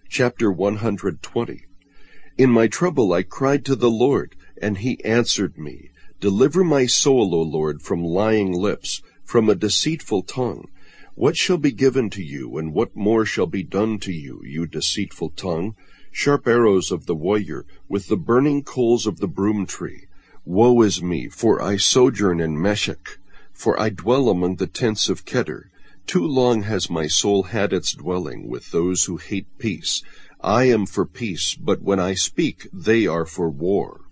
Chapter 120. In my trouble I cried to the Lord, and he answered me. Deliver my soul, O Lord, from lying lips, from a deceitful tongue. What shall be given to you, and what more shall be done to you, you deceitful tongue? Sharp arrows of the warrior, with the burning coals of the broom tree. Woe is me, for I sojourn in Meshech, for I dwell among the tents of Kedar. Too long has my soul had its dwelling with those who hate peace. I am for peace, but when I speak, they are for war.